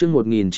chương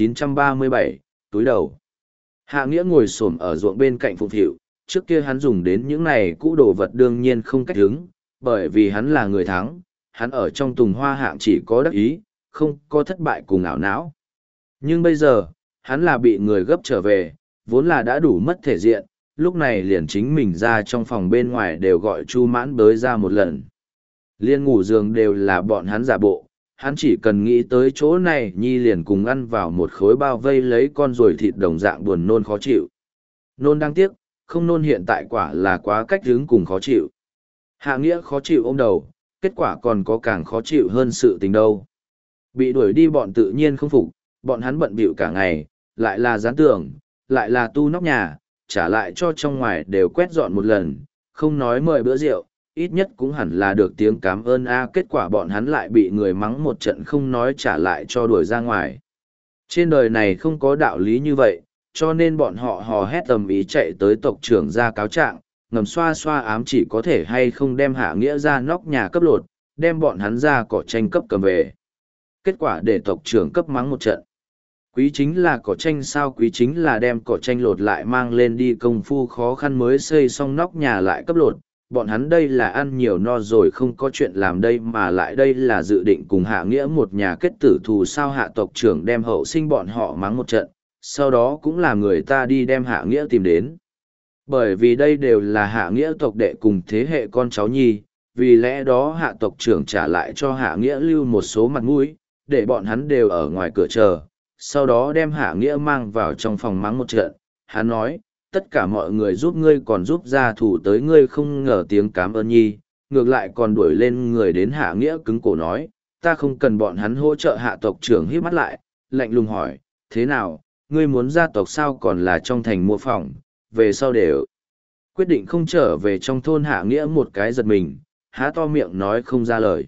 1937, túi đầu. Hạ Nghĩa ngồi xổm ở ruộng bên cạnh phụng phịu, trước kia hắn dùng đến những này cũ đồ vật đương nhiên không cách hứng, bởi vì hắn là người thắng, hắn ở trong Tùng Hoa hạng chỉ có đắc ý, không có thất bại cùng ảo não. Nhưng bây giờ, hắn là bị người gấp trở về, vốn là đã đủ mất thể diện, lúc này liền chính mình ra trong phòng bên ngoài đều gọi Chu Mãn bới ra một lần. Liên ngủ giường đều là bọn hắn giả bộ, hắn chỉ cần nghĩ tới chỗ này nhi liền cùng ăn vào một khối bao vây lấy con ruồi thịt đồng dạng buồn nôn khó chịu. Nôn đáng tiếc, không nôn hiện tại quả là quá cách hướng cùng khó chịu. Hạ Nghĩa khó chịu ôm đầu, kết quả còn có càng khó chịu hơn sự tình đâu. Bị đuổi đi bọn tự nhiên không phục, bọn hắn bận bịu cả ngày, lại là dán tường, lại là tu nóc nhà, trả lại cho trong ngoài đều quét dọn một lần, không nói mời bữa rượu, ít nhất cũng hẳn là được tiếng cảm ơn a. Kết quả bọn hắn lại bị người mắng một trận không nói trả lại cho đuổi ra ngoài. Trên đời này không có đạo lý như vậy, cho nên bọn họ hò hét tầm ý chạy tới tộc trưởng ra cáo trạng, ngầm xoa xoa ám chỉ có thể hay không đem Hạ Nghĩa ra nóc nhà cấp lột, đem bọn hắn ra cỏ tranh cấp cầm về. Kết quả để tộc trưởng cấp mắng một trận. Quý chính là cỏ tranh sao? Quý chính là đem cỏ tranh lột lại mang lên đi, công phu khó khăn mới xây xong nóc nhà lại cấp lột. Bọn hắn đây là ăn nhiều no rồi không có chuyện làm đây mà lại đây là dự định cùng Hạ Nghĩa một nhà kết tử thù sao? Hạ tộc trưởng đem hậu sinh bọn họ mắng một trận, sau đó cũng là người ta đi đem Hạ Nghĩa tìm đến. Bởi vì đây đều là Hạ Nghĩa tộc đệ cùng thế hệ con cháu nhi, vì lẽ đó Hạ tộc trưởng trả lại cho Hạ Nghĩa lưu một số mặt mũi, để bọn hắn đều ở ngoài cửa chờ, sau đó đem Hạ Nghĩa mang vào trong phòng mắng một trận. Hắn nói, tất cả mọi người giúp ngươi còn giúp gia thủ tới ngươi không ngờ tiếng cảm ơn nhi, ngược lại còn đuổi lên người đến Hạ Nghĩa cứng cổ nói, ta không cần bọn hắn hỗ trợ. Hạ tộc trưởng híp mắt lại, lạnh lùng hỏi, thế nào, ngươi muốn gia tộc sao? Còn là trong thành mua phòng, về sau đều quyết định không trở về trong thôn. Hạ Nghĩa một cái giật mình, há to miệng nói không ra lời.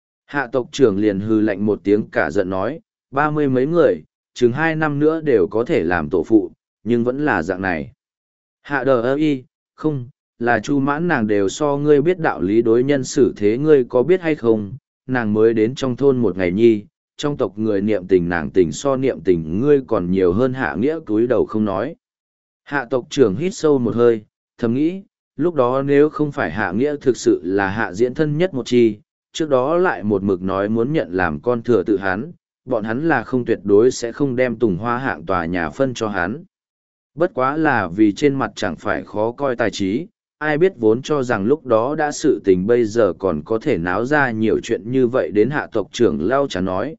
Hạ tộc trưởng liền hừ lạnh một tiếng cả giận nói, 30 mấy người, chừng 2 năm nữa đều có thể làm tổ phụ, nhưng vẫn là dạng này. Hạ đờ ơ y, không, là Chu Mãn nàng đều so ngươi biết đạo lý đối nhân xử thế, ngươi có biết hay không, nàng mới đến trong thôn một ngày nhi, trong tộc người niệm tình nàng tình so niệm tình ngươi còn nhiều hơn. Hạ Nghĩa cúi đầu không nói. Hạ tộc trưởng hít sâu một hơi, thầm nghĩ, lúc đó nếu không phải Hạ Nghĩa thực sự là Hạ Diễn thân nhất một chi, trước đó lại một mực nói muốn nhận làm con thừa tự hắn, bọn hắn là không tuyệt đối sẽ không đem Tùng Hoa hạng tòa nhà phân cho hắn. Bất quá là vì trên mặt chẳng phải khó coi tài trí, ai biết vốn cho rằng lúc đó đã sự tình bây giờ còn có thể náo ra nhiều chuyện như vậy. Đến Hạ tộc trưởng lau chán nói,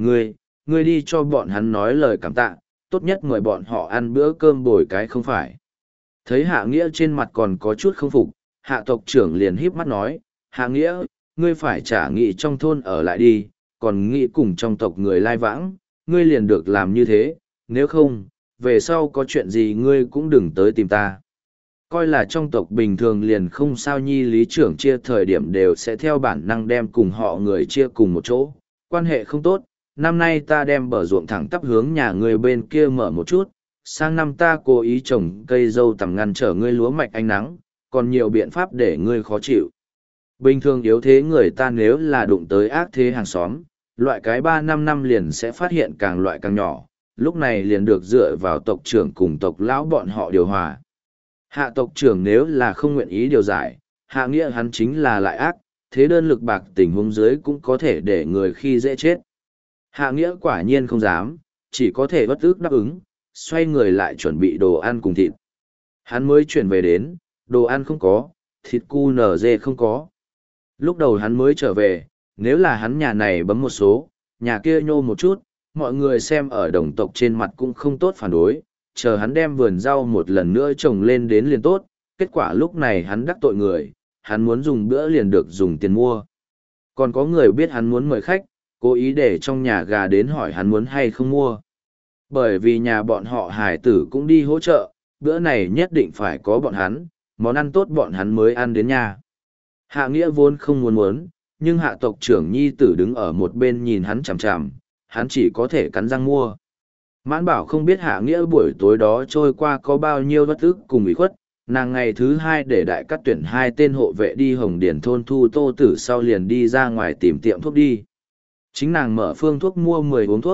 ngươi đi cho bọn hắn nói lời cảm tạ, tốt nhất mời bọn họ ăn bữa cơm bồi cái không phải. Thấy Hạ Nghĩa trên mặt còn có chút không phục, Hạ tộc trưởng liền híp mắt nói, Hạ Nghĩa, ngươi phải trả nghị trong thôn ở lại đi, còn nghĩ cùng trong tộc người lai vãng, ngươi liền được làm như thế, nếu không, về sau có chuyện gì ngươi cũng đừng tới tìm ta. Coi là trong tộc bình thường liền không sao nhi, lý trưởng chia thời điểm đều sẽ theo bản năng đem cùng họ người chia cùng một chỗ, quan hệ không tốt. Năm nay ta đem bờ ruộng thẳng tắp hướng nhà ngươi bên kia mở một chút, sang năm ta cố ý trồng cây dâu tằm ngăn trở ngươi lúa mạch ánh nắng, còn nhiều biện pháp để ngươi khó chịu. Bình thường yếu thế người ta nếu là đụng tới ác thế hàng xóm, loại cái 3-5 năm liền sẽ phát hiện càng loại càng nhỏ, lúc này liền được dựa vào tộc trưởng cùng tộc lão bọn họ điều hòa. Hạ tộc trưởng nếu là không nguyện ý điều giải, Hạ Nghĩa hắn chính là lại ác, thế đơn lực bạc tình huống dưới cũng có thể để người khi dễ chết. Hạ Nghĩa quả nhiên không dám, chỉ có thể bất ức đáp ứng, xoay người lại chuẩn bị đồ ăn cùng thịt. Hắn mới chuyển về đến, đồ ăn không có, thịt cu nở dê không có. Lúc đầu hắn mới trở về, nếu là hắn nhà này bấm một số, nhà kia nhô một chút, mọi người xem ở đồng tộc trên mặt cũng không tốt phản đối, chờ hắn đem vườn rau một lần nữa trồng lên đến liền tốt. Kết quả lúc này hắn đắc tội người, hắn muốn dùng bữa liền được dùng tiền mua. Còn có người biết hắn muốn mời khách, cố ý để trong nhà gà đến hỏi hắn muốn hay không mua. Bởi vì nhà bọn họ hải tử cũng đi hỗ trợ, bữa này nhất định phải có bọn hắn, món ăn tốt bọn hắn mới ăn đến nhà. Hạ Nghĩa vốn không muốn, nhưng Hạ tộc trưởng nhi tử đứng ở một bên nhìn hắn chằm chằm, hắn chỉ có thể cắn răng mua. Mãn Bảo không biết Hạ Nghĩa buổi tối đó trôi qua có bao nhiêu bất ức cùng ủy khuất, nàng ngày thứ 2 để đại cắt tuyển 2 tên hộ vệ đi Hồng Điền thôn thu Tô Tử sau liền đi ra ngoài tìm tiệm thuốc đi. Chính nàng mở phương thuốc mua 10 uống thuốc,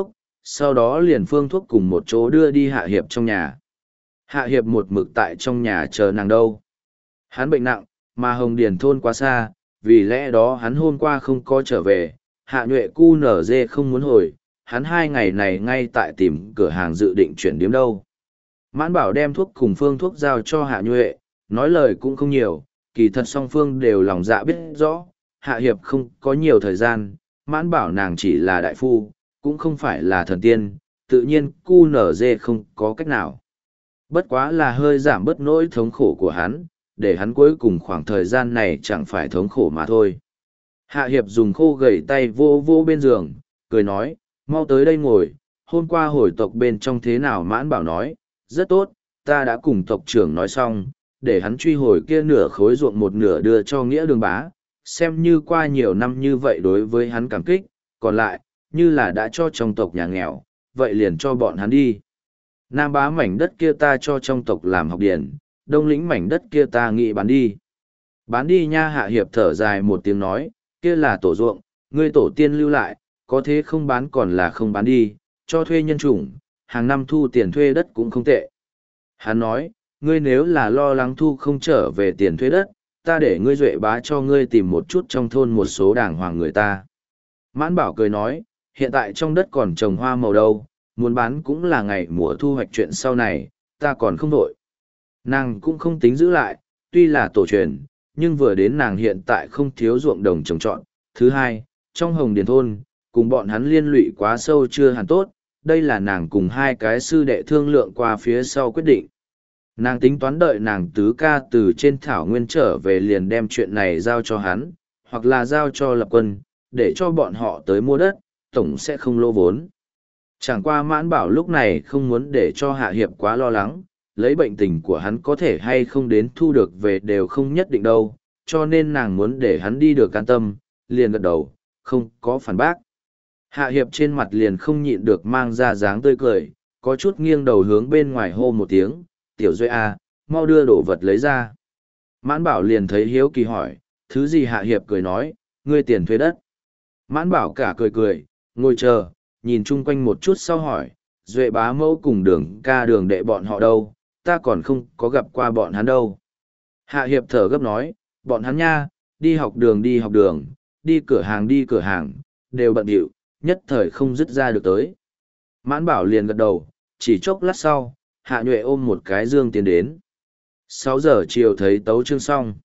Sau đó liền phương thuốc cùng một chỗ đưa đi Hạ Hiệp trong nhà. Hạ Hiệp một mực tại trong nhà chờ nàng đâu. Hắn bệnh nặng, mà Hồng Điền thôn quá xa, vì lẽ đó hắn hôm qua không có trở về. Hạ Nhuệ cu nở dê không muốn hồi, hắn 2 ngày này ngay tại tìm cửa hàng dự định chuyển điếm đâu. Mãn Bảo đem thuốc cùng phương thuốc giao cho Hạ Nhuệ, nói lời cũng không nhiều, kỳ thật song phương đều lòng dạ biết rõ, Hạ Hiệp không có nhiều thời gian, Mãn Bảo nàng chỉ là đại phu, cũng không phải là thần tiên, tự nhiên cu nở dê không có cách nào. Bất quá là hơi giảm bớt nỗi thống khổ của hắn, để hắn cuối cùng khoảng thời gian này chẳng phải thống khổ mà thôi. Hạ Hiệp dùng khô gầy tay vô vô bên giường, cười nói, mau tới đây ngồi, hôm qua hồi tộc bên trong thế nào. Mãn Bảo nói, rất tốt, ta đã cùng tộc trưởng nói xong, để hắn truy hồi kia nửa khối ruộng một nửa đưa cho Nghĩa Đường bá, xem như qua nhiều năm như vậy đối với hắn cảm kích, còn lại, như là đã cho trong tộc nhà nghèo, vậy liền cho bọn hắn đi. Nam bá mảnh đất kia ta cho trong tộc làm học điển, Đông lĩnh mảnh đất kia ta nghĩ bán đi. Bán đi nha. Hạ Hiệp thở dài một tiếng nói, kia là tổ ruộng, ngươi tổ tiên lưu lại, có thế không bán còn là không bán đi, cho thuê nhân chủng, hàng năm thu tiền thuê đất cũng không tệ. Hắn nói, ngươi nếu là lo lắng thu không trở về tiền thuê đất, ta để ngươi Duệ bá cho ngươi tìm một chút trong thôn một số đàng hoàng người ta. Mãn Bảo cười nói, hiện tại trong đất còn trồng hoa màu đâu, muốn bán cũng là ngày mùa thu hoạch, chuyện sau này, ta còn không vội. Nàng cũng không tính giữ lại, tuy là tổ truyền, nhưng vừa đến nàng hiện tại không thiếu ruộng đồng trồng trọt. Thứ hai, trong Hồng Điền thôn, cùng bọn hắn liên lụy quá sâu chưa hẳn tốt, đây là nàng cùng 2 cái sư đệ thương lượng qua phía sau quyết định. Nàng tính toán đợi nàng tứ ca từ trên thảo nguyên trở về liền đem chuyện này giao cho hắn, hoặc là giao cho Lập Quân, để cho bọn họ tới mua đất, tổng sẽ không lỗ vốn. Chẳng qua Mãn Bảo lúc này không muốn để cho Hạ Hiệp quá lo lắng, lấy bệnh tình của hắn có thể hay không đến thu được về đều không nhất định đâu, cho nên nàng muốn để hắn đi được an tâm, liền gật đầu, không có phản bác. Hạ Hiệp trên mặt liền không nhịn được mang ra dáng tươi cười, có chút nghiêng đầu hướng bên ngoài hô một tiếng, tiểu Duệ à, mau đưa đồ vật lấy ra. Mãn Bảo liền thấy hiếu kỳ hỏi, thứ gì? Hạ Hiệp cười nói, ngươi tiền thuê đất. Mãn Bảo cả cười cười, ngồi chờ, nhìn chung quanh một chút sau hỏi, Duệ bá mẫu cùng Đường ca Đường đệ bọn họ đâu, ta còn không có gặp qua bọn hắn đâu. Hạ Hiệp thở gấp nói, bọn hắn nha, đi học đường, đi cửa hàng, đều bận bịu, nhất thời không dứt ra được tới. Mãn Bảo liền gật đầu, chỉ chốc lát sau, Hạ Nhuệ ôm một cái dương tiến đến. 6 giờ chiều thấy tấu chương xong.